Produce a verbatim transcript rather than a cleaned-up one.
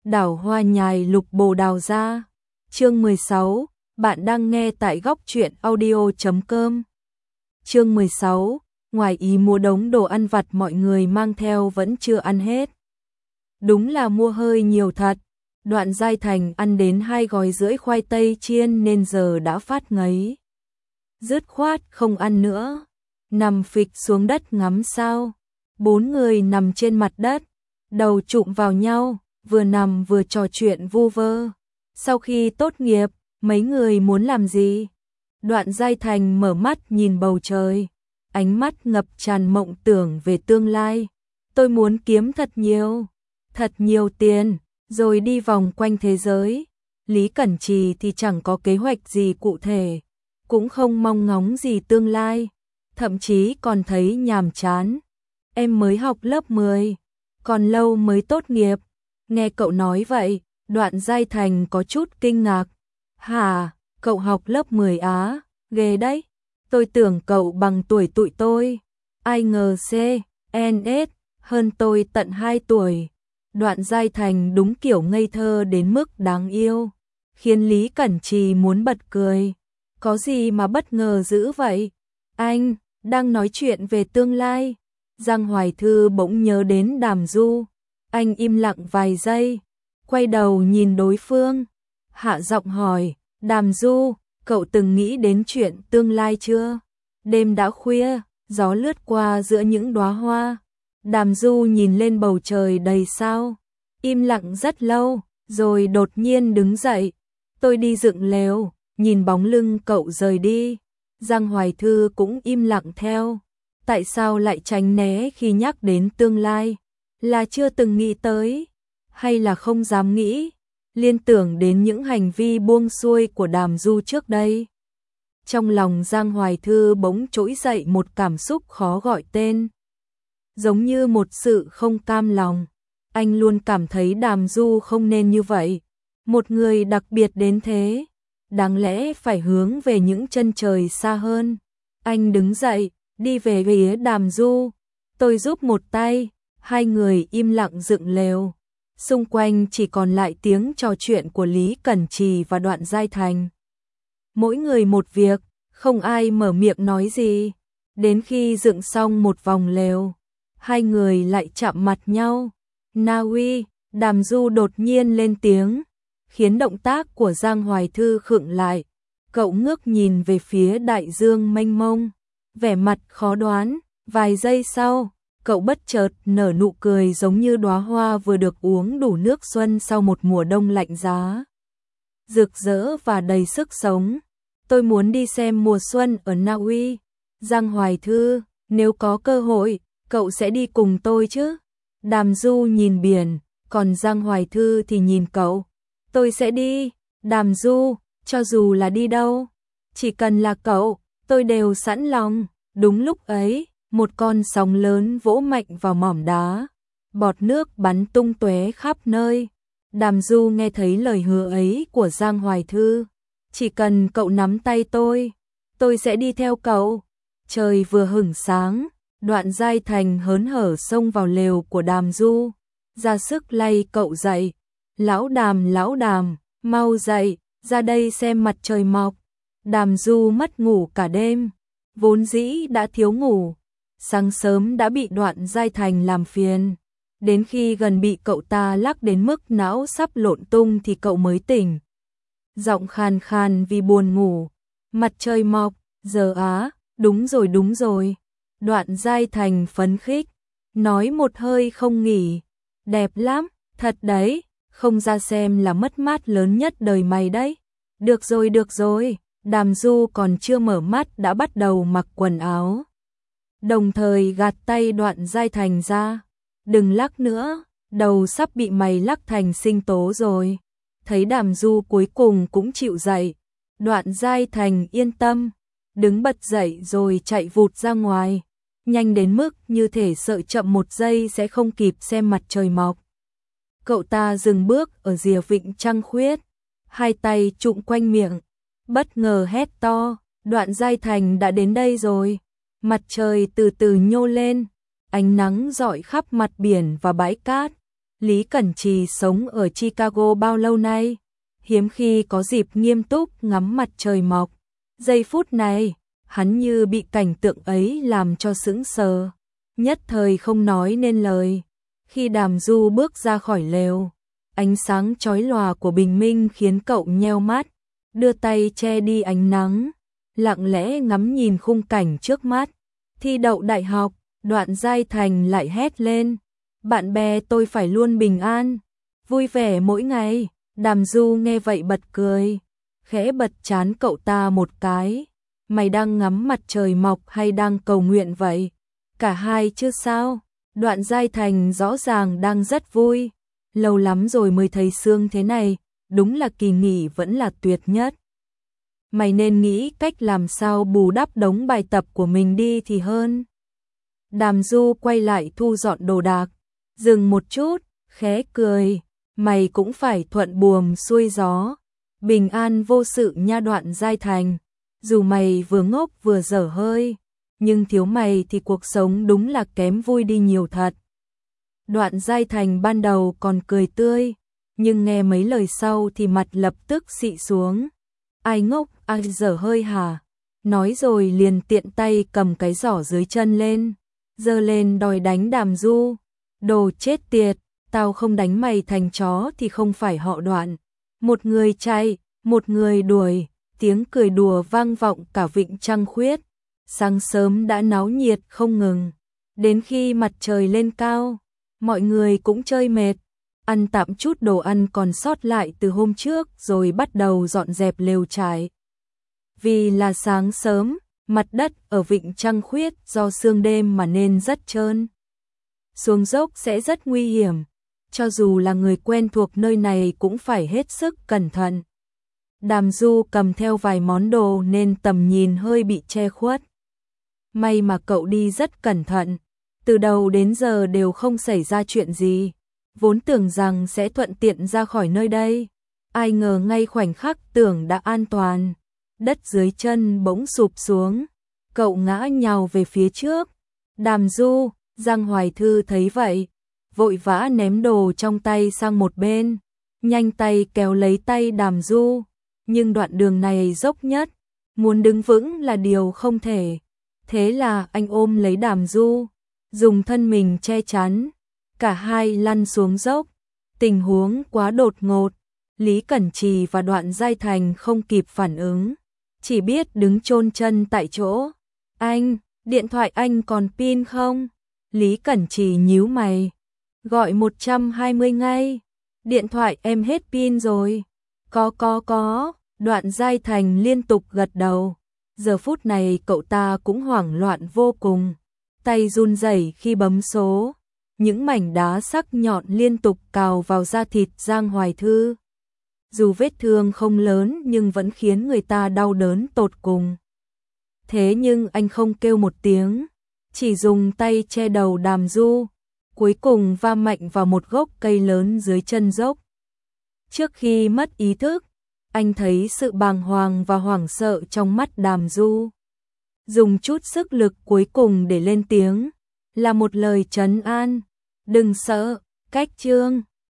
Đảo hoa nhài lục bồ đào ra. Chương mười sáu, bạn đang nghe tại góc truyện audio chấm com. Chương mười sáu, ngoài ý mua đống đồ ăn vặt mọi người mang theo vẫn chưa ăn hết. Đúng là mua hơi nhiều thật. Đoạn Giai Thành ăn đến hai gói rưỡi khoai tây chiên nên giờ đã phát ngấy. Dứt khoát không ăn nữa, nằm phịch xuống đất ngắm sao. Bốn người nằm trên mặt đất, đầu chụm vào nhau, vừa nằm vừa trò chuyện vu vơ. Sau khi tốt nghiệp, mấy người muốn làm gì? Đoạn Giai Thành mở mắt nhìn bầu trời, ánh mắt ngập tràn mộng tưởng về tương lai. Tôi muốn kiếm thật nhiều, thật nhiều tiền, rồi đi vòng quanh thế giới. Lý Cẩn Trì thì chẳng có kế hoạch gì cụ thể, cũng không mong ngóng gì tương lai, thậm chí còn thấy nhàm chán. Em mới học lớp mười, còn lâu mới tốt nghiệp. Nghe cậu nói vậy, Đoạn Giai Thành có chút kinh ngạc. Hả, cậu học lớp mười á, ghê đấy. Tôi tưởng cậu bằng tuổi tụi tôi. Ai ngờ C, N S, hơn tôi tận hai tuổi. Đoạn Giai Thành đúng kiểu ngây thơ đến mức đáng yêu, khiến Lý Cẩn Trì muốn bật cười. Có gì mà bất ngờ dữ vậy? Anh, đang nói chuyện về tương lai. Giang Hoài Thư bỗng nhớ đến Đàm Du. Anh im lặng vài giây, quay đầu nhìn đối phương, hạ giọng hỏi, Đàm Du, cậu từng nghĩ đến chuyện tương lai chưa? Đêm đã khuya, gió lướt qua giữa những đóa hoa. Đàm Du nhìn lên bầu trời đầy sao, im lặng rất lâu, rồi đột nhiên đứng dậy. Tôi đi dựng lều, nhìn bóng lưng cậu rời đi. Giang Hoài Thư cũng im lặng theo. Tại sao lại tránh né khi nhắc đến tương lai? Là chưa từng nghĩ tới, hay là không dám nghĩ, liên tưởng đến những hành vi buông xuôi của Đàm Du trước đây. Trong lòng Giang Hoài Thư bỗng trỗi dậy một cảm xúc khó gọi tên, giống như một sự không cam lòng. Anh luôn cảm thấy Đàm Du không nên như vậy, một người đặc biệt đến thế, đáng lẽ phải hướng về những chân trời xa hơn. Anh đứng dậy, đi về phía Đàm Du, tôi giúp một tay. Hai người im lặng dựng lều, xung quanh chỉ còn lại tiếng trò chuyện của Lý Cẩn Trì và Đoạn Giai Thành. Mỗi người một việc, không ai mở miệng nói gì. Đến khi dựng xong một vòng lều, hai người lại chạm mặt nhau. Na Uy, Đàm Du đột nhiên lên tiếng, khiến động tác của Giang Hoài Thư khựng lại. Cậu ngước nhìn về phía đại dương mênh mông, vẻ mặt khó đoán. Vài giây sau, cậu bất chợt nở nụ cười giống như đóa hoa vừa được uống đủ nước xuân sau một mùa đông lạnh giá. Rực rỡ và đầy sức sống. Tôi muốn đi xem mùa xuân ở Na Uy. Giang Hoài Thư, nếu có cơ hội, cậu sẽ đi cùng tôi chứ? Đàm Du nhìn biển, còn Giang Hoài Thư thì nhìn cậu. Tôi sẽ đi. Đàm Du, cho dù là đi đâu, chỉ cần là cậu, tôi đều sẵn lòng. Đúng lúc ấy, một con sóng lớn vỗ mạnh vào mỏm đá, bọt nước bắn tung tóe khắp nơi. Đàm Du nghe thấy lời hứa ấy của Giang Hoài Thư, chỉ cần cậu nắm tay tôi, tôi sẽ đi theo cậu. Trời vừa hửng sáng, Đoạn Giai Thành hớn hở xông vào lều của Đàm Du, ra sức lay cậu dậy. Lão Đàm, lão Đàm, mau dậy, ra đây xem mặt trời mọc. Đàm Du mất ngủ cả đêm, vốn dĩ đã thiếu ngủ. Sáng sớm đã bị Đoạn Giai Thành làm phiền, đến khi gần bị cậu ta lắc đến mức não sắp lộn tung thì cậu mới tỉnh. Giọng khàn khàn vì buồn ngủ. Mặt trời mọc, giờ á, đúng rồi đúng rồi. Đoạn Giai Thành phấn khích, nói một hơi không nghỉ. Đẹp lắm, thật đấy, không ra xem là mất mát lớn nhất đời mày đấy. Được rồi được rồi, Đàm Du còn chưa mở mắt đã bắt đầu mặc quần áo, đồng thời gạt tay Đoạn Giai Thành ra. Đừng lắc nữa, đầu sắp bị mày lắc thành sinh tố rồi. Thấy Đàm Du cuối cùng cũng chịu dậy, Đoạn Giai Thành yên tâm, đứng bật dậy rồi chạy vụt ra ngoài, nhanh đến mức như thể sợ chậm một giây sẽ không kịp xem mặt trời mọc. Cậu ta dừng bước ở rìa vịnh trăng khuyết, hai tay trụm quanh miệng, bất ngờ hét to, Đoạn Giai Thành đã đến đây rồi. Mặt trời từ từ nhô lên, ánh nắng rọi khắp mặt biển và bãi cát, Lý Cẩn Trì sống ở Chicago bao lâu nay, hiếm khi có dịp nghiêm túc ngắm mặt trời mọc. Giây phút này, hắn như bị cảnh tượng ấy làm cho sững sờ, nhất thời không nói nên lời. Khi Đàm Du bước ra khỏi lều, ánh sáng chói lòa của bình minh khiến cậu nheo mắt, đưa tay che đi ánh nắng, lặng lẽ ngắm nhìn khung cảnh trước mắt. Thi đậu đại học, Đoạn Giai Thành lại hét lên, bạn bè tôi phải luôn bình an, vui vẻ mỗi ngày. Đàm Du nghe vậy bật cười, khẽ bật trán cậu ta một cái, mày đang ngắm mặt trời mọc hay đang cầu nguyện vậy? Cả hai chứ sao? Đoạn Giai Thành rõ ràng đang rất vui, lâu lắm rồi mới thấy sương thế này, đúng là kỳ nghỉ vẫn là tuyệt nhất. Mày nên nghĩ cách làm sao bù đắp đống bài tập của mình đi thì hơn. Đàm Du quay lại thu dọn đồ đạc, dừng một chút, khẽ cười, mày cũng phải thuận buồm xuôi gió, bình an vô sự nha Đoạn Giai Thành, dù mày vừa ngốc vừa dở hơi, nhưng thiếu mày thì cuộc sống đúng là kém vui đi nhiều thật. Đoạn Giai Thành ban đầu còn cười tươi, nhưng nghe mấy lời sau thì mặt lập tức xị xuống. Ai ngốc, ai dở hơi hả? Nói rồi liền tiện tay cầm cái giỏ dưới chân lên, giơ lên đòi đánh Đàm Du. Đồ chết tiệt, tao không đánh mày thành chó thì không phải họ Đoạn. Một người chạy, một người đuổi, tiếng cười đùa vang vọng cả vịnh Trăng Khuyết. Sáng sớm đã náo nhiệt không ngừng, đến khi mặt trời lên cao, mọi người cũng chơi mệt, ăn tạm chút đồ ăn còn sót lại từ hôm trước rồi bắt đầu dọn dẹp lều trại. Vì là sáng sớm, mặt đất ở vịnh Trăng Khuyết do sương đêm mà nên rất trơn. Xuống dốc sẽ rất nguy hiểm, cho dù là người quen thuộc nơi này cũng phải hết sức cẩn thận. Đàm Du cầm theo vài món đồ nên tầm nhìn hơi bị che khuất. May mà cậu đi rất cẩn thận, từ đầu đến giờ đều không xảy ra chuyện gì, vốn tưởng rằng sẽ thuận tiện ra khỏi nơi đây. Ai ngờ ngay khoảnh khắc tưởng đã an toàn, đất dưới chân bỗng sụp xuống, cậu ngã nhào về phía trước. Đàm Du, Giang Hoài Thư thấy vậy, vội vã ném đồ trong tay sang một bên, nhanh tay kéo lấy tay Đàm Du, nhưng đoạn đường này dốc nhất, muốn đứng vững là điều không thể. Thế là anh ôm lấy Đàm Du, dùng thân mình che chắn, cả hai lăn xuống dốc. Tình huống quá đột ngột, Lý Cẩn Trì và Đoạn Giai Thành không kịp phản ứng, chỉ biết đứng chôn chân tại chỗ. Anh, điện thoại anh còn pin không? Lý Cẩn Trì nhíu mày, gọi một trăm hai mươi ngay, điện thoại em hết pin rồi. Có có có, Đoạn Giai Thành liên tục gật đầu. Giờ phút này cậu ta cũng hoảng loạn vô cùng, tay run rẩy khi bấm số, những mảnh đá sắc nhọn liên tục cào vào da thịt Giang Hoài Thư. Dù vết thương không lớn nhưng vẫn khiến người ta đau đớn tột cùng. Thế nhưng anh không kêu một tiếng, chỉ dùng tay che đầu Đàm Du, cuối cùng va mạnh vào một gốc cây lớn dưới chân dốc. Trước khi mất ý thức, anh thấy sự bàng hoàng và hoảng sợ trong mắt Đàm Du. Dùng chút sức lực cuối cùng để lên tiếng, là một lời trấn an. Đừng sợ, cách chương.